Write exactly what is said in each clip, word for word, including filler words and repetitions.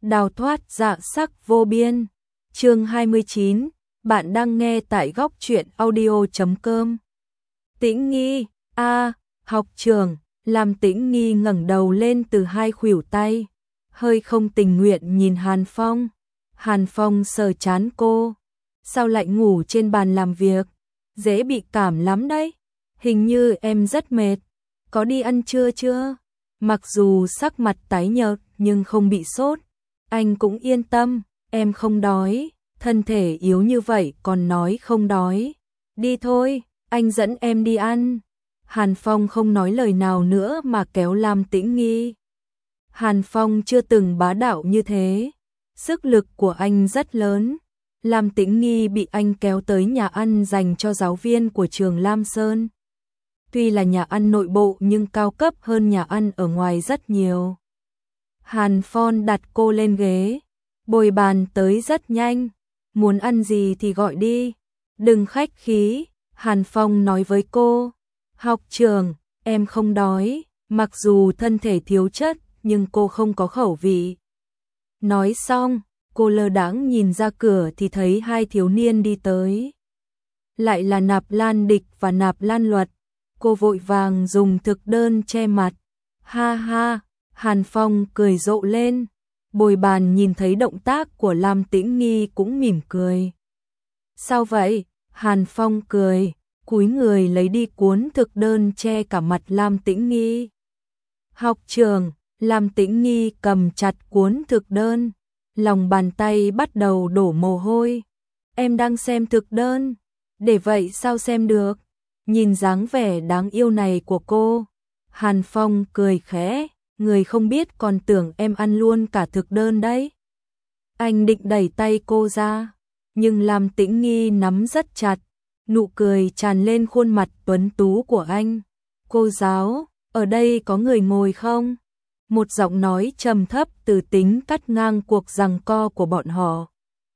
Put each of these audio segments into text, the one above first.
đào thoát dạ sắc vô biên. Chương hai mươi chín, bạn đang nghe tại góc truyện audio chấm com. Tĩnh Nghi, a, học trường, làm Tĩnh Nghi ngẩng đầu lên từ hai khuỷu tay, hơi không tình nguyện nhìn Hàn Phong. Hàn Phong sờ trán cô, sao lại ngủ trên bàn làm việc, dễ bị cảm lắm đấy, hình như em rất mệt, có đi ăn trưa chưa? Mặc dù sắc mặt tái nhợt nhưng không bị sốt, anh cũng yên tâm, em không đói, thân thể yếu như vậy còn nói không đói. Đi thôi, anh dẫn em đi ăn. Hàn Phong không nói lời nào nữa mà kéo Lam Tĩnh Nghi. Hàn Phong chưa từng bá đạo như thế, sức lực của anh rất lớn. Lam Tĩnh Nghi bị anh kéo tới nhà ăn dành cho giáo viên của trường Lam Sơn. Tuy là nhà ăn nội bộ nhưng cao cấp hơn nhà ăn ở ngoài rất nhiều. Hàn Phong đặt cô lên ghế, bồi bàn tới rất nhanh, muốn ăn gì thì gọi đi, đừng khách khí. Hàn Phong nói với cô, học trường, em không đói, mặc dù thân thể thiếu chất nhưng cô không có khẩu vị. Nói xong, cô lơ đãng nhìn ra cửa thì thấy hai thiếu niên đi tới. Lại là Nạp Lan Địch và Nạp Lan Luật. Cô vội vàng dùng thực đơn che mặt. Ha ha, Hàn Phong cười rộ lên. Bồi bàn nhìn thấy động tác của Lam Tĩnh Nghi cũng mỉm cười. Sao vậy? Hàn Phong cười, cúi người lấy đi cuốn thực đơn che cả mặt Lam Tĩnh Nghi. Học trường, Lam Tĩnh Nghi cầm chặt cuốn thực đơn, lòng bàn tay bắt đầu đổ mồ hôi. Em đang xem thực đơn, để vậy sao xem được? Nhìn dáng vẻ đáng yêu này của cô, Hàn Phong cười khẽ, người không biết còn tưởng em ăn luôn cả thực đơn đấy. Anh định đẩy tay cô ra, nhưng Lam Tĩnh Nghi nắm rất chặt, nụ cười tràn lên khuôn mặt tuấn tú của anh. Cô giáo, ở đây có người ngồi không? Một giọng nói trầm thấp từ tính cắt ngang cuộc giằng co của bọn họ.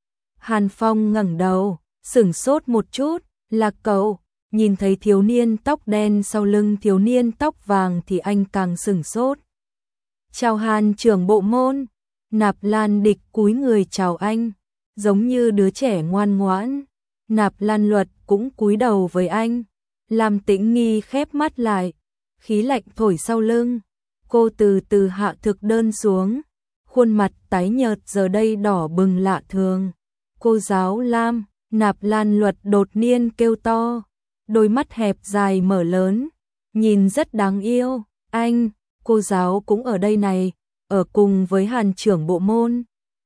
Hàn Phong ngẩng đầu, sửng sốt một chút, là cậu. Nhìn thấy thiếu niên tóc đen sau lưng thiếu niên tóc vàng thì anh càng sửng sốt. Chào Hàn trưởng bộ môn. Nạp Lan Địch cúi người chào anh, giống như đứa trẻ ngoan ngoãn. Nạp Lan Luật cũng cúi đầu với anh. Lam Tĩnh Nghi khép mắt lại, khí lạnh thổi sau lưng. Cô từ từ hạ thực đơn xuống, khuôn mặt tái nhợt giờ đây đỏ bừng lạ thường. Cô giáo Lam, Nạp Lan Luật đột nhiên kêu to, đôi mắt hẹp dài mở lớn, nhìn rất đáng yêu. Anh, cô giáo cũng ở đây này, ở cùng với Hàn trưởng bộ môn.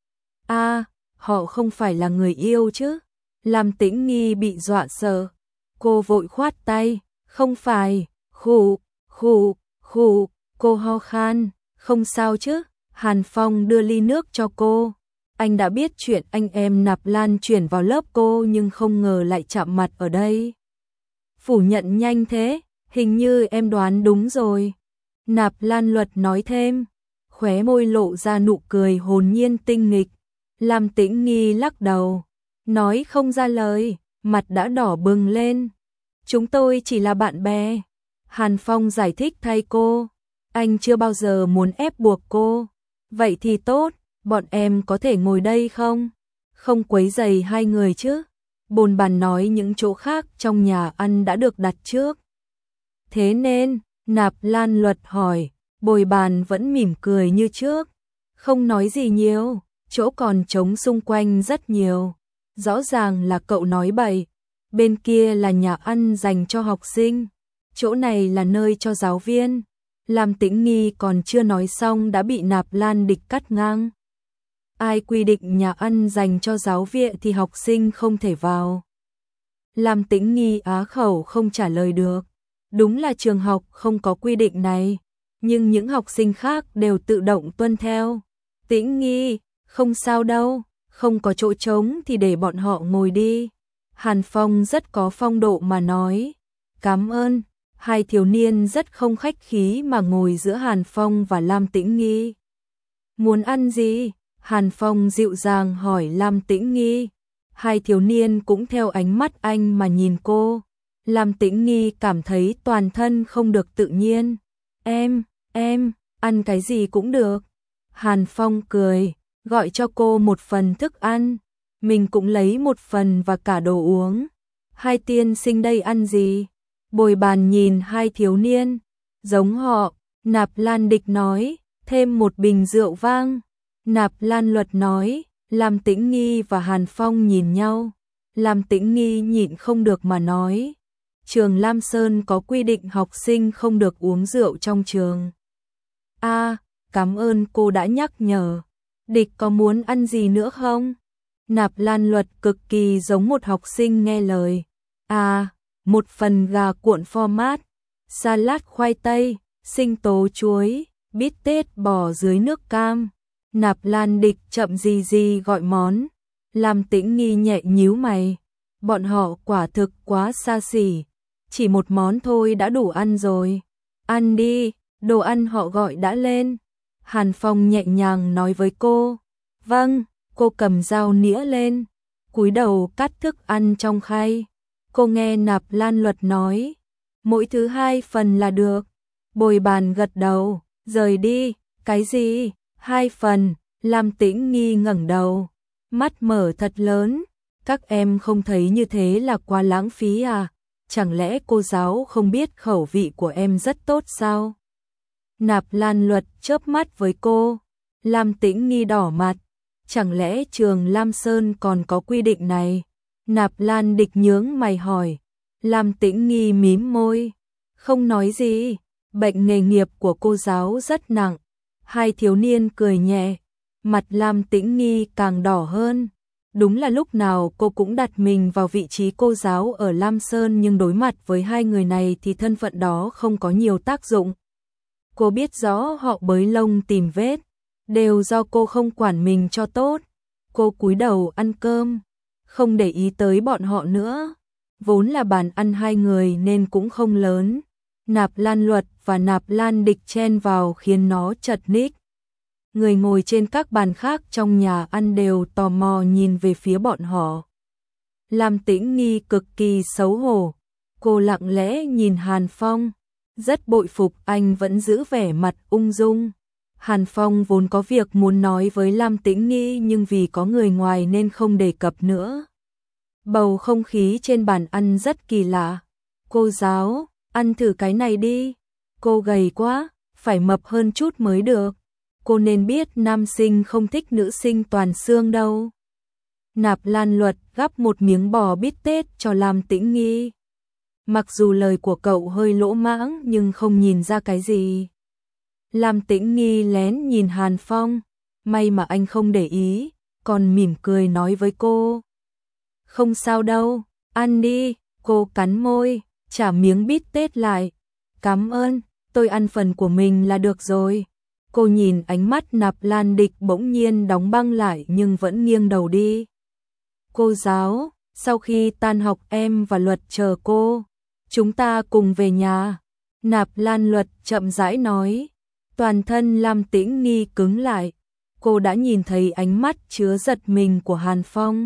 A, à, họ không phải là người yêu chứ? Lam Tĩnh Nghi bị dọa sợ, cô vội khoát tay, không phải, khụ, khụ, khụ, cô ho khan, không sao chứ? Hàn Phong đưa ly nước cho cô. Anh đã biết chuyện anh em Nạp Lan chuyển vào lớp cô nhưng không ngờ lại chạm mặt ở đây. Phủ nhận nhanh thế, hình như em đoán đúng rồi. Nạp Lan Luật nói thêm, khóe môi lộ ra nụ cười hồn nhiên tinh nghịch. Lam Tĩnh Nghi lắc đầu, nói không ra lời, mặt đã đỏ bừng lên. Chúng tôi chỉ là bạn bè. Hàn Phong giải thích thay cô, anh chưa bao giờ muốn ép buộc cô. Vậy thì tốt, bọn em có thể ngồi đây không? Không quấy rầy hai người chứ? Bồn bàn nói những chỗ khác trong nhà ăn đã được đặt trước. Thế nên, Nạp Lan Luật hỏi, bồi bàn vẫn mỉm cười như trước. Không nói gì nhiều, chỗ còn trống xung quanh rất nhiều. Rõ ràng là cậu nói bậy, bên kia là nhà ăn dành cho học sinh, chỗ này là nơi cho giáo viên. Lam Tĩnh Nghi còn chưa nói xong đã bị Nạp Lan Địch cắt ngang. Ai quy định nhà ăn dành cho giáo viên thì học sinh không thể vào? Lam Tĩnh Nghi á khẩu không trả lời được. Đúng là trường học không có quy định này, nhưng những học sinh khác đều tự động tuân theo. Tĩnh Nghi, không sao đâu, không có chỗ trống thì để bọn họ ngồi đi. Hàn Phong rất có phong độ mà nói. Cảm ơn. Hai thiếu niên rất không khách khí mà ngồi giữa Hàn Phong và Lam Tĩnh Nghi. Muốn ăn gì? Hàn Phong dịu dàng hỏi Lam Tĩnh Nghi. Hai thiếu niên cũng theo ánh mắt anh mà nhìn cô. Lam Tĩnh Nghi cảm thấy toàn thân không được tự nhiên. Em, em, ăn cái gì cũng được. Hàn Phong cười, gọi cho cô một phần thức ăn, mình cũng lấy một phần và cả đồ uống. Hai tiên sinh đây ăn gì? Bồi bàn nhìn hai thiếu niên, giống họ. Nạp Lan Địch nói, thêm một bình rượu vang. Nạp Lan Luật nói, Lam Tĩnh Nghi và Hàn Phong nhìn nhau. Lam Tĩnh Nghi nhịn không được mà nói, trường Lam Sơn có quy định học sinh không được uống rượu trong trường. A, à, cảm ơn cô đã nhắc nhở. Địch có muốn ăn gì nữa không? Nạp Lan Luật cực kỳ giống một học sinh nghe lời. À, một phần gà cuộn format, salad khoai tây, sinh tố chuối, bít tết bò dưới nước cam. Nạp Lan Địch chậm gì gì gọi món. Lam Tĩnh Nghi nhẹ nhíu mày. Bọn họ quả thực quá xa xỉ. Chỉ một món thôi đã đủ ăn rồi. Ăn đi, đồ ăn họ gọi đã lên. Hàn Phong nhẹ nhàng nói với cô. Vâng, cô cầm dao nĩa lên, cúi đầu cắt thức ăn trong khay. Cô nghe Nạp Lan Luật nói, mỗi thứ hai phần là được. Bồi bàn gật đầu, rời đi. Cái gì? Hai phần? Lam Tĩnh Nghi ngẩng đầu, mắt mở thật lớn. Các em không thấy như thế là quá lãng phí à? Chẳng lẽ cô giáo không biết khẩu vị của em rất tốt sao? Nạp Lan Luật chớp mắt với cô. Lam Tĩnh Nghi đỏ mặt. Chẳng lẽ trường Lam Sơn còn có quy định này? Nạp Lan Địch nhướng mày hỏi. Lam Tĩnh Nghi mím môi, không nói gì. Bệnh nghề nghiệp của cô giáo rất nặng. Hai thiếu niên cười nhẹ, mặt Lam Tĩnh Nghi càng đỏ hơn. Đúng là lúc nào cô cũng đặt mình vào vị trí cô giáo ở Lam Sơn, nhưng đối mặt với hai người này thì thân phận đó không có nhiều tác dụng. Cô biết rõ họ bới lông tìm vết, đều do cô không quản mình cho tốt. Cô cúi đầu ăn cơm, không để ý tới bọn họ nữa. Vốn là bàn ăn hai người nên cũng không lớn. Nạp Lan Luật và Nạp Lan Địch chen vào khiến nó chật ních. Người ngồi trên các bàn khác trong nhà ăn đều tò mò nhìn về phía bọn họ. Lam Tĩnh Nghi cực kỳ xấu hổ. Cô lặng lẽ nhìn Hàn Phong, rất bội phục anh vẫn giữ vẻ mặt ung dung. Hàn Phong vốn có việc muốn nói với Lam Tĩnh Nghi nhưng vì có người ngoài nên không đề cập nữa. Bầu không khí trên bàn ăn rất kỳ lạ. Cô giáo, ăn thử cái này đi. Cô gầy quá, phải mập hơn chút mới được. Cô nên biết nam sinh không thích nữ sinh toàn xương đâu. Nạp Lan Luật gắp một miếng bò bít tết cho Lam Tĩnh Nghi. Mặc dù lời của cậu hơi lỗ mãng nhưng không nhìn ra cái gì. Lam Tĩnh Nghi lén nhìn Hàn Phong, may mà anh không để ý, còn mỉm cười nói với cô. Không sao đâu, ăn đi. Cô cắn môi, trả miếng bít tết lại. Cảm ơn, tôi ăn phần của mình là được rồi. Cô nhìn ánh mắt Nạp Lan Địch bỗng nhiên đóng băng lại nhưng vẫn nghiêng đầu đi. Cô giáo, sau khi tan học em và Luật chờ cô. Chúng ta cùng về nhà. Nạp Lan Luật chậm rãi nói. Toàn thân Lam Tĩnh Nghi cứng lại. Cô đã nhìn thấy ánh mắt chứa giật mình của Hàn Phong.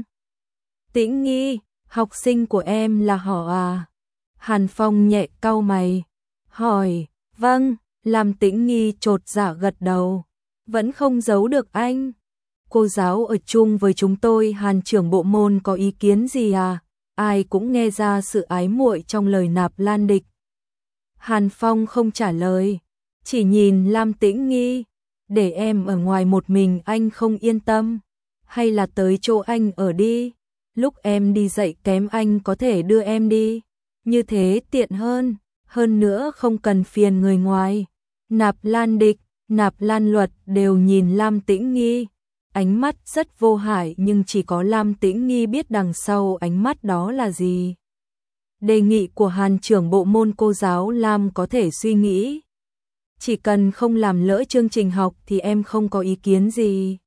Tĩnh Nghi, học sinh của em là họ à? Hàn Phong nhẹ cau mày, hỏi. Vâng. Lam Tĩnh Nghi chột dạ gật đầu. Vẫn không giấu được anh. Cô giáo ở chung với chúng tôi, Hàn trưởng bộ môn có ý kiến gì à? Ai cũng nghe ra sự ái muội trong lời Nạp Lan Địch. Hàn Phong không trả lời, chỉ nhìn Lam Tĩnh Nghi. Để em ở ngoài một mình anh không yên tâm. Hay là tới chỗ anh ở đi. Lúc em đi dạy kém anh có thể đưa em đi. Như thế tiện hơn. Hơn nữa không cần phiền người ngoài. Nạp Lan Địch, Nạp Lan Luật đều nhìn Lam Tĩnh Nghi. Ánh mắt rất vô hại nhưng chỉ có Lam Tĩnh Nghi biết đằng sau ánh mắt đó là gì. Đề nghị của Hàn trưởng bộ môn cô giáo Lam có thể suy nghĩ. Chỉ cần không làm lỡ chương trình học thì em không có ý kiến gì.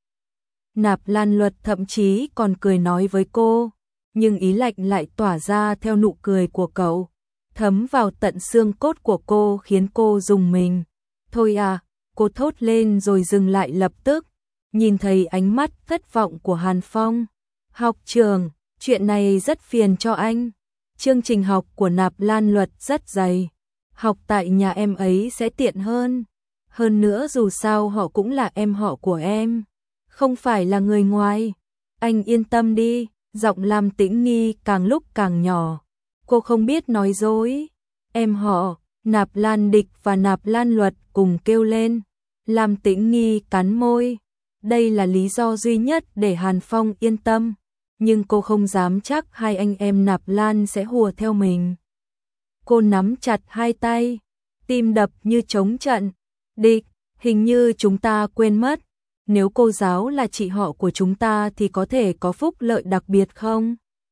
Nạp Lan Luật thậm chí còn cười nói với cô, nhưng ý lạnh lại tỏa ra theo nụ cười của cậu, thấm vào tận xương cốt của cô khiến cô rùng mình. Thôi à, cô thốt lên rồi dừng lại lập tức, nhìn thấy ánh mắt thất vọng của Hàn Phong. Học trường, chuyện này rất phiền cho anh. Chương trình học của Nạp Lan Luật rất dày. Học tại nhà em ấy sẽ tiện hơn. Hơn nữa dù sao họ cũng là em họ của em. không phải là người ngoài. Anh yên tâm đi, giọng Lam Tĩnh Nghi càng lúc càng nhỏ. Cô không biết nói dối. Em họ, Nạp Lan Địch và Nạp Lan Luật cùng kêu lên. Lam Tĩnh Nghi cắn môi. Đây là lý do duy nhất để Hàn Phong yên tâm. Nhưng cô không dám chắc hai anh em Nạp Lan sẽ hùa theo mình. Cô nắm chặt hai tay, tim đập như trống trận. Địch, hình như chúng ta quên mất. Nếu cô giáo là chị họ của chúng ta thì có thể có phúc lợi đặc biệt không?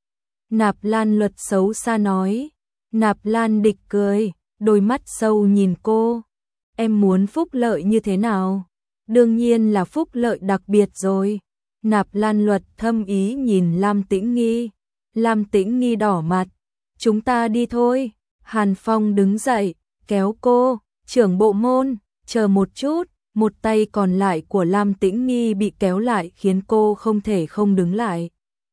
Nạp Lan Luật xấu xa nói. Nạp Lan Địch cười, đôi mắt sâu nhìn cô. Em muốn phúc lợi như thế nào? Đương nhiên là phúc lợi đặc biệt rồi. Nạp Lan Luật thâm ý nhìn Lam Tĩnh Nghi. Lam Tĩnh Nghi đỏ mặt. Chúng ta đi thôi. Hàn Phong đứng dậy, kéo cô. Trưởng bộ môn, chờ một chút. Một tay còn lại của Lam Tĩnh Nghi bị kéo lại khiến cô không thể không đứng lại.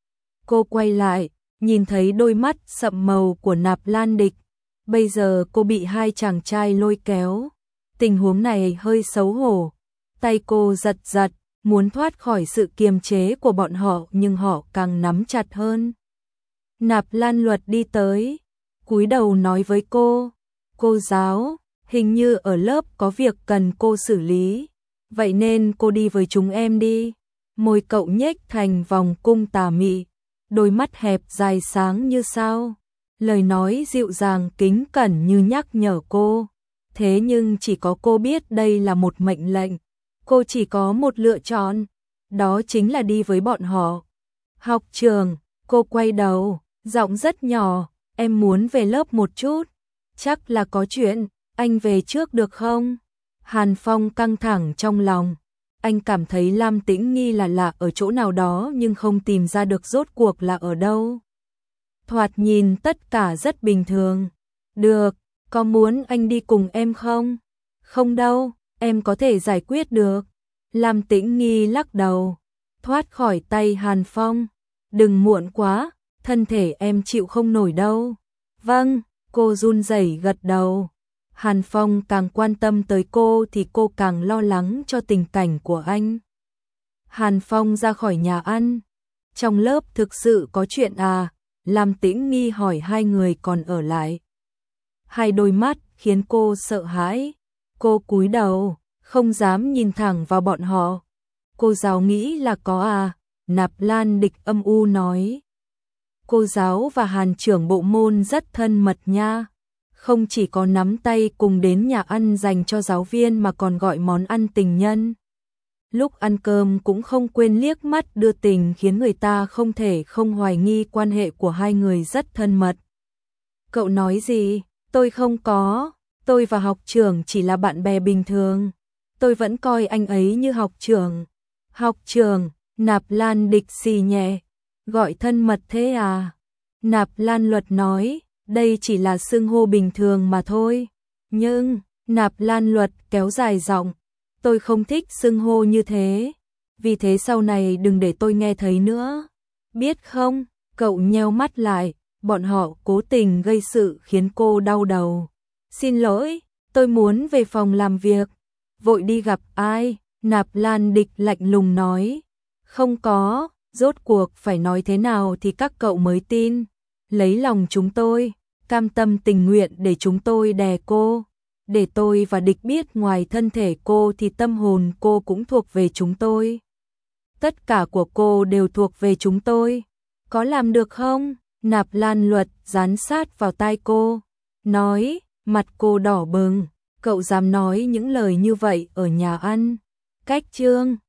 Cô quay lại, nhìn thấy đôi mắt sậm màu của Nạp Lan Địch. Bây giờ cô bị hai chàng trai lôi kéo. Tình huống này hơi xấu hổ. Tay cô giật giật, muốn thoát khỏi sự kiềm chế của bọn họ nhưng họ càng nắm chặt hơn. Nạp Lan Luật đi tới, cúi đầu nói với cô. Cô giáo, hình như ở lớp có việc cần cô xử lý. Vậy nên cô đi với chúng em đi. Môi cậu nhếch thành vòng cung tà mị. Đôi mắt hẹp dài sáng như sao. Lời nói dịu dàng kính cẩn như nhắc nhở cô. Thế nhưng chỉ có cô biết đây là một mệnh lệnh. Cô chỉ có một lựa chọn. Đó chính là đi với bọn họ. Học trường, cô quay đầu, giọng rất nhỏ. Em muốn về lớp một chút. Chắc là có chuyện, anh về trước được không? Hàn Phong căng thẳng trong lòng. Anh cảm thấy Lam Tĩnh Nghi là lạ ở chỗ nào đó nhưng không tìm ra được rốt cuộc là ở đâu. Thoạt nhìn tất cả rất bình thường. Được, có muốn anh đi cùng em không? Không đâu, em có thể giải quyết được. Lam Tĩnh Nghi lắc đầu, thoát khỏi tay Hàn Phong. Đừng muộn quá, thân thể em chịu không nổi đâu. Vâng, cô run rẩy gật đầu. Hàn Phong càng quan tâm tới cô thì cô càng lo lắng cho tình cảnh của anh. Hàn Phong ra khỏi nhà ăn. Trong lớp thực sự có chuyện à? Lam Tĩnh Nghi hỏi hai người còn ở lại. Hai đôi mắt khiến cô sợ hãi. Cô cúi đầu, không dám nhìn thẳng vào bọn họ. Cô giáo nghĩ là có à? Nạp Lan Địch âm u nói. Cô giáo và Hàn trưởng bộ môn rất thân mật nha. Không chỉ có nắm tay cùng đến nhà ăn dành cho giáo viên mà còn gọi món ăn tình nhân. Lúc ăn cơm cũng không quên liếc mắt đưa tình khiến người ta không thể không hoài nghi quan hệ của hai người rất thân mật. Cậu nói gì? Tôi không có. Tôi và học trưởng chỉ là bạn bè bình thường. Tôi vẫn coi anh ấy như học trưởng. Học trưởng, Nạp Lan Địch xì nhẹ. Gọi thân mật thế à? Nạp Lan Luật nói, đây chỉ là xưng hô bình thường mà thôi. Nhưng, Nạp Lan Luật kéo dài giọng, tôi không thích xưng hô như thế. Vì thế sau này đừng để tôi nghe thấy nữa. Biết không? Cậu nheo mắt lại, bọn họ cố tình gây sự khiến cô đau đầu. Xin lỗi, tôi muốn về phòng làm việc. Vội đi gặp ai? Nạp Lan Địch lạnh lùng nói. Không có, rốt cuộc phải nói thế nào thì các cậu mới tin. Lấy lòng chúng tôi, cam tâm tình nguyện để chúng tôi đè cô. Để tôi và Địch biết ngoài thân thể cô thì tâm hồn cô cũng thuộc về chúng tôi. Tất cả của cô đều thuộc về chúng tôi. Có làm được không? Nạp Lan Luật dán sát vào tai cô. Nói, mặt cô đỏ bừng. Cậu dám nói những lời như vậy ở nhà ăn. Cách chương